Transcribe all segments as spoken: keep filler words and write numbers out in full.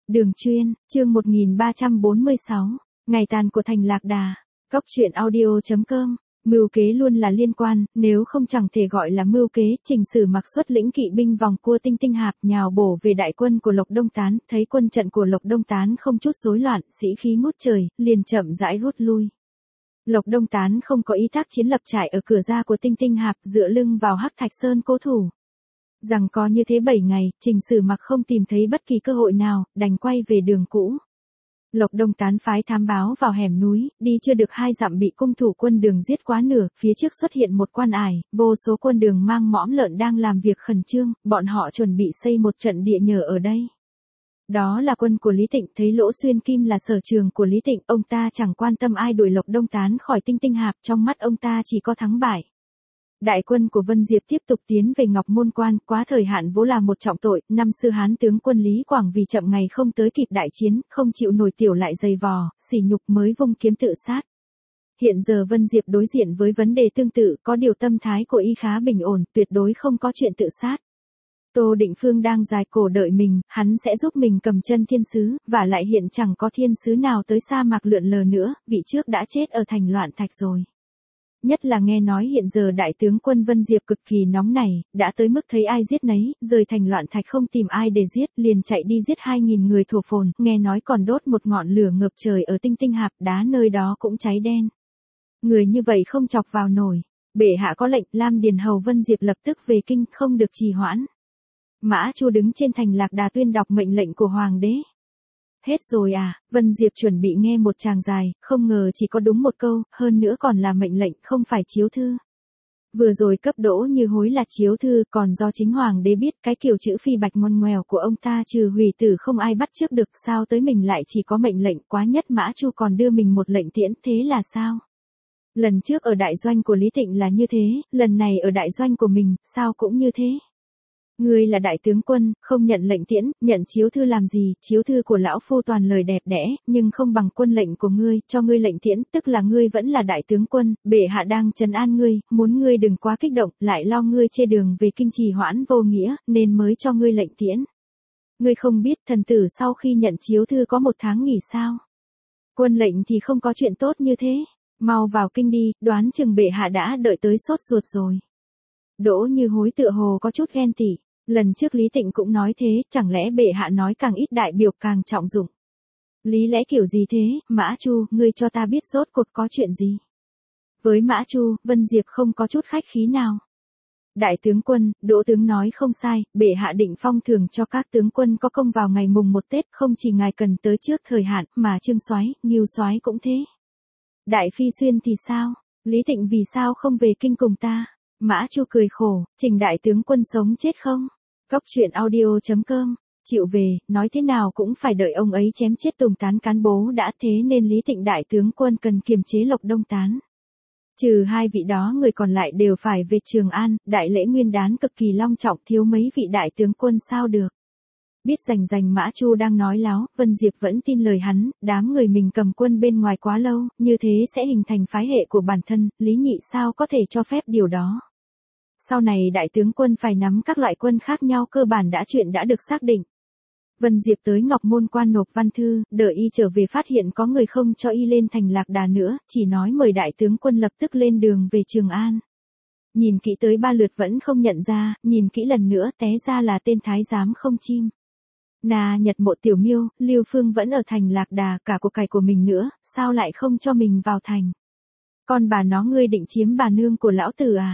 Đường chuyên, chương một nghìn ba trăm bốn mươi sáu, ngày tàn của thành Lạc Đà. Cốc truyện audio chấm com. Mưu kế luôn là liên quan, nếu không chẳng thể gọi là mưu kế. Trình Sử Mặc xuất lĩnh kỵ binh vòng cua Tinh Tinh Hạp nhào bổ về đại quân của Lộc Đông Tán, thấy quân trận của Lộc Đông Tán không chút rối loạn, sĩ khí ngút trời, liền chậm rãi rút lui. Lộc Đông Tán không có ý thác chiến lập trại ở cửa ra của Tinh Tinh Hạp, dựa lưng vào Hắc Thạch Sơn cố thủ. Rằng có như thế bảy ngày, Trình Sử Mặc không tìm thấy bất kỳ cơ hội nào, đành quay về đường cũ. Lộc Đông Tán phái thám báo vào hẻm núi, đi chưa được hai dặm bị cung thủ quân đường giết quá nửa, phía trước xuất hiện một quan ải, vô số quân đường mang mõm lợn đang làm việc khẩn trương, bọn họ chuẩn bị xây một trận địa nhờ ở đây. Đó là quân của Lý Tịnh, thấy Lỗ Xuyên Kim là sở trường của Lý Tịnh, ông ta chẳng quan tâm ai đuổi Lộc Đông Tán khỏi Tinh Tinh Hạp, trong mắt ông ta chỉ có thắng bại. Đại quân của Vân Diệp tiếp tục tiến về Ngọc Môn Quan, quá thời hạn vốn là một trọng tội, năm xưa Hán tướng quân Lý Quảng vì chậm ngày không tới kịp đại chiến, không chịu nổi tiểu lại dày vò, sỉ nhục mới vung kiếm tự sát. Hiện giờ Vân Diệp đối diện với vấn đề tương tự, có điều tâm thái của y khá bình ổn, tuyệt đối không có chuyện tự sát. Tô Định Phương đang dài cổ đợi mình, hắn sẽ giúp mình cầm chân thiên sứ, và lại hiện chẳng có thiên sứ nào tới sa mạc lượn lờ nữa, vị trước đã chết ở thành Loạn Thạch rồi. Nhất là nghe nói hiện giờ đại tướng quân Vân Diệp cực kỳ nóng này, đã tới mức thấy ai giết nấy, rời thành Loạn Thạch không tìm ai để giết, liền chạy đi giết hai nghìn người thổ phồn, nghe nói còn đốt một ngọn lửa ngập trời ở Tinh Tinh Hạp, đá nơi đó cũng cháy đen. Người như vậy không chọc vào nổi. Bệ hạ có lệnh, Lam Điền Hầu Vân Diệp lập tức về kinh, không được trì hoãn. Mã Chu đứng trên thành Lạc Đà tuyên đọc mệnh lệnh của hoàng đế. Hết rồi à, Vân Diệp chuẩn bị nghe một tràng dài, không ngờ chỉ có đúng một câu, hơn nữa còn là mệnh lệnh, không phải chiếu thư. Vừa rồi cấp đỗ như hối là chiếu thư, còn do chính hoàng đế biết cái kiểu chữ phi bạch ngoằn ngoèo của ông ta trừ hủy tử không ai bắt trước được, sao tới mình lại chỉ có mệnh lệnh, quá nhất Mã Chu còn đưa mình một lệnh tiễn, thế là sao? Lần trước ở đại doanh của Lý Tịnh là như thế, lần này ở đại doanh của mình, sao cũng như thế? Ngươi là đại tướng quân, không nhận lệnh tiễn, nhận chiếu thư làm gì, chiếu thư của lão phu toàn lời đẹp đẽ, nhưng không bằng quân lệnh của ngươi, cho ngươi lệnh tiễn, tức là ngươi vẫn là đại tướng quân, bệ hạ đang trấn an ngươi, muốn ngươi đừng quá kích động, lại lo ngươi chê đường về kinh trì hoãn vô nghĩa, nên mới cho ngươi lệnh tiễn. Ngươi không biết thần tử sau khi nhận chiếu thư có một tháng nghỉ sao? Quân lệnh thì không có chuyện tốt như thế, mau vào kinh đi, đoán chừng bệ hạ đã đợi tới sốt ruột rồi. Đỗ Như Hối tựa hồ có chút ghen tị. Lần trước Lý Tịnh cũng nói thế, chẳng lẽ bệ hạ nói càng ít đại biểu càng trọng dụng. Lý lẽ kiểu gì thế, Mã Chu, ngươi cho ta biết rốt cuộc có chuyện gì. Với Mã Chu, Vân Diệp không có chút khách khí nào. Đại tướng quân, Đỗ tướng nói không sai, bệ hạ định phong thưởng cho các tướng quân có công vào ngày mùng một Tết, không chỉ ngài cần tới trước thời hạn, mà Trương Soái, Ngưu Soái cũng thế. Đại Phi Xuyên thì sao? Lý Tịnh vì sao không về kinh cùng ta? Mã Chu cười khổ, Trình đại tướng quân sống chết không? Cốc truyện audio chấm com, chịu về, nói thế nào cũng phải đợi ông ấy chém chết Tùng Tán cán bố đã, thế nên Lý Tịnh đại tướng quân cần kiềm chế Lộc Đông Tán. Trừ hai vị đó người còn lại đều phải về Trường An, đại lễ nguyên đán cực kỳ long trọng, thiếu mấy vị đại tướng quân sao được. Biết rành rành Mã Chu đang nói láo, Vân Diệp vẫn tin lời hắn, đám người mình cầm quân bên ngoài quá lâu, như thế sẽ hình thành phái hệ của bản thân, Lý Nhị sao có thể cho phép điều đó. Sau này đại tướng quân phải nắm các loại quân khác nhau, cơ bản đã chuyện đã được xác định. Vân Diệp tới Ngọc Môn Quan nộp văn thư, đợi y trở về phát hiện có người không cho y lên thành Lạc Đà nữa, chỉ nói mời đại tướng quân lập tức lên đường về Trường An. Nhìn kỹ tới ba lượt vẫn không nhận ra, nhìn kỹ lần nữa té ra là tên thái giám Không Chim. Nà Nhật Mộ Tiểu Miêu, Lưu Phương vẫn ở thành Lạc Đà, cả của cải của mình nữa, sao lại không cho mình vào thành? Còn bà nó ngươi định chiếm bà nương của lão tử à?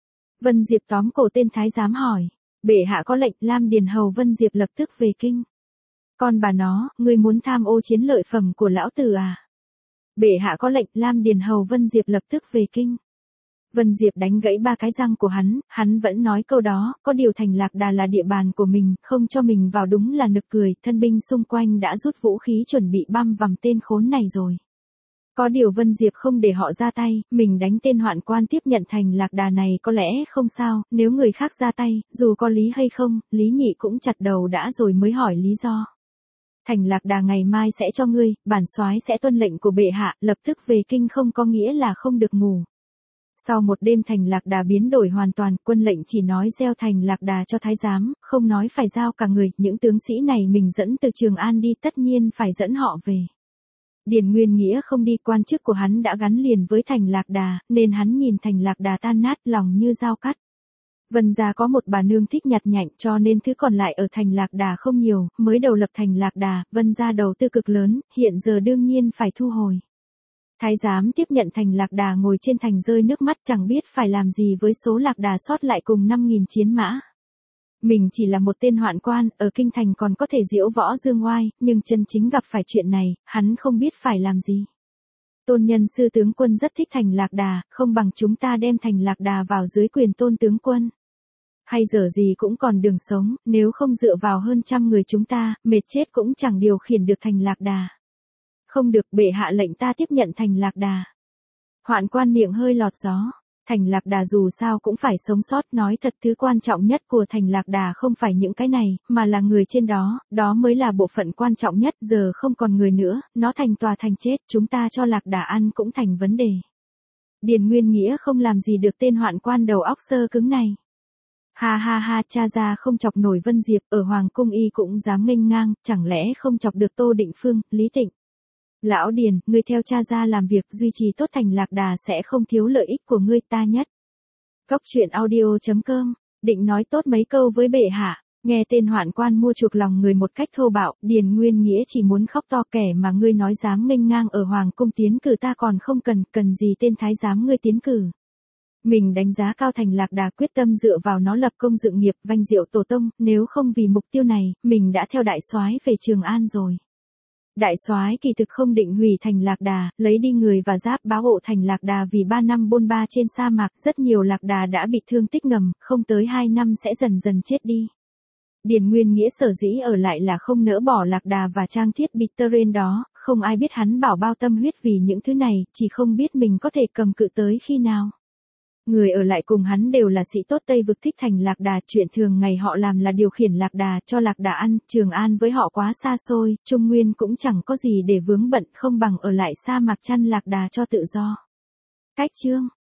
Vân Diệp tóm cổ tên thái giám hỏi. Bệ hạ có lệnh, Lam Điền Hầu Vân Diệp lập tức về kinh. Còn bà nó, ngươi muốn tham ô chiến lợi phẩm của lão tử à? Bệ hạ có lệnh, Lam Điền Hầu Vân Diệp lập tức về kinh. Vân Diệp đánh gãy ba cái răng của hắn, hắn vẫn nói câu đó, có điều thành Lạc Đà là địa bàn của mình, không cho mình vào đúng là nực cười, thân binh xung quanh đã rút vũ khí chuẩn bị băm vằm tên khốn này rồi. Có điều Vân Diệp không để họ ra tay, mình đánh tên hoạn quan tiếp nhận thành Lạc Đà này có lẽ không sao, nếu người khác ra tay, dù có lý hay không, Lý Nhị cũng chặt đầu đã rồi mới hỏi lý do. Thành Lạc Đà ngày mai sẽ cho ngươi, bản soái sẽ tuân lệnh của bệ hạ, lập tức về kinh không có nghĩa là không được ngủ. Sau một đêm thành lạc đà biến đổi hoàn toàn, quân lệnh chỉ nói gieo thành lạc đà cho thái giám, không nói phải giao cả người, những tướng sĩ này mình dẫn từ Trường An đi tất nhiên phải dẫn họ về. Điền Nguyên Nghĩa không đi, quan chức của hắn đã gắn liền với thành lạc đà, nên hắn nhìn thành lạc đà tan nát lòng như dao cắt. Vân gia có một bà nương thích nhặt nhạnh cho nên thứ còn lại ở thành lạc đà không nhiều, mới đầu lập thành lạc đà, Vân gia đầu tư cực lớn, hiện giờ đương nhiên phải thu hồi. Thái giám tiếp nhận thành lạc đà ngồi trên thành rơi nước mắt chẳng biết phải làm gì với số lạc đà sót lại cùng năm nghìn chiến mã. Mình chỉ là một tên hoạn quan, ở kinh thành còn có thể diễu võ dương oai, nhưng chân chính gặp phải chuyện này, hắn không biết phải làm gì. Tôn nhân sư tướng quân rất thích thành lạc đà, không bằng chúng ta đem thành lạc đà vào dưới quyền tôn tướng quân. Hay dở gì cũng còn đường sống, nếu không dựa vào hơn trăm người chúng ta, mệt chết cũng chẳng điều khiển được thành lạc đà. Không được, bệ hạ lệnh ta tiếp nhận thành lạc đà. Hoạn quan miệng hơi lọt gió. Thành lạc đà dù sao cũng phải sống sót, nói thật thứ quan trọng nhất của thành lạc đà không phải những cái này, mà là người trên đó, đó mới là bộ phận quan trọng nhất, giờ không còn người nữa, nó thành tòa thành chết, chúng ta cho lạc đà ăn cũng thành vấn đề. Điền Nguyên Nghĩa không làm gì được tên hoạn quan đầu óc sơ cứng này. Ha ha ha, cha ra không chọc nổi Vân Diệp, ở Hoàng Cung y cũng dám nghênh ngang, chẳng lẽ không chọc được Tô Định Phương, Lý Tịnh. Lão Điền, ngươi theo cha ra làm việc, duy trì tốt thành lạc đà sẽ không thiếu lợi ích của ngươi ta nhất. Cốc truyện audio chấm com, định nói tốt mấy câu với bệ hạ, nghe tên hoạn quan mua chuộc lòng người một cách thô bạo, Điền Nguyên Nghĩa chỉ muốn khóc to, kẻ mà ngươi nói dám nghênh ngang ở Hoàng Cung tiến cử ta còn không cần, cần gì tên thái giám ngươi tiến cử. Mình đánh giá cao thành lạc đà, quyết tâm dựa vào nó lập công dựng nghiệp, vanh diệu tổ tông, nếu không vì mục tiêu này, mình đã theo đại soái về Trường An rồi. Đại soái kỳ thực không định hủy thành lạc đà, lấy đi người và giáp báo hộ thành lạc đà vì ba năm bôn ba trên sa mạc, rất nhiều lạc đà đã bị thương tích ngầm, không tới hai năm sẽ dần dần chết đi. Điền Nguyên Nghĩa sở dĩ ở lại là không nỡ bỏ lạc đà và trang thiết bị terrain đó, không ai biết hắn bảo bao tâm huyết vì những thứ này, chỉ không biết mình có thể cầm cự tới khi nào. Người ở lại cùng hắn đều là sĩ tốt Tây vực thích thành lạc đà, chuyện thường ngày họ làm là điều khiển lạc đà cho lạc đà ăn, Trường An với họ quá xa xôi, Trung Nguyên cũng chẳng có gì để vướng bận, không bằng ở lại sa mạc chăn lạc đà cho tự do. Cách chương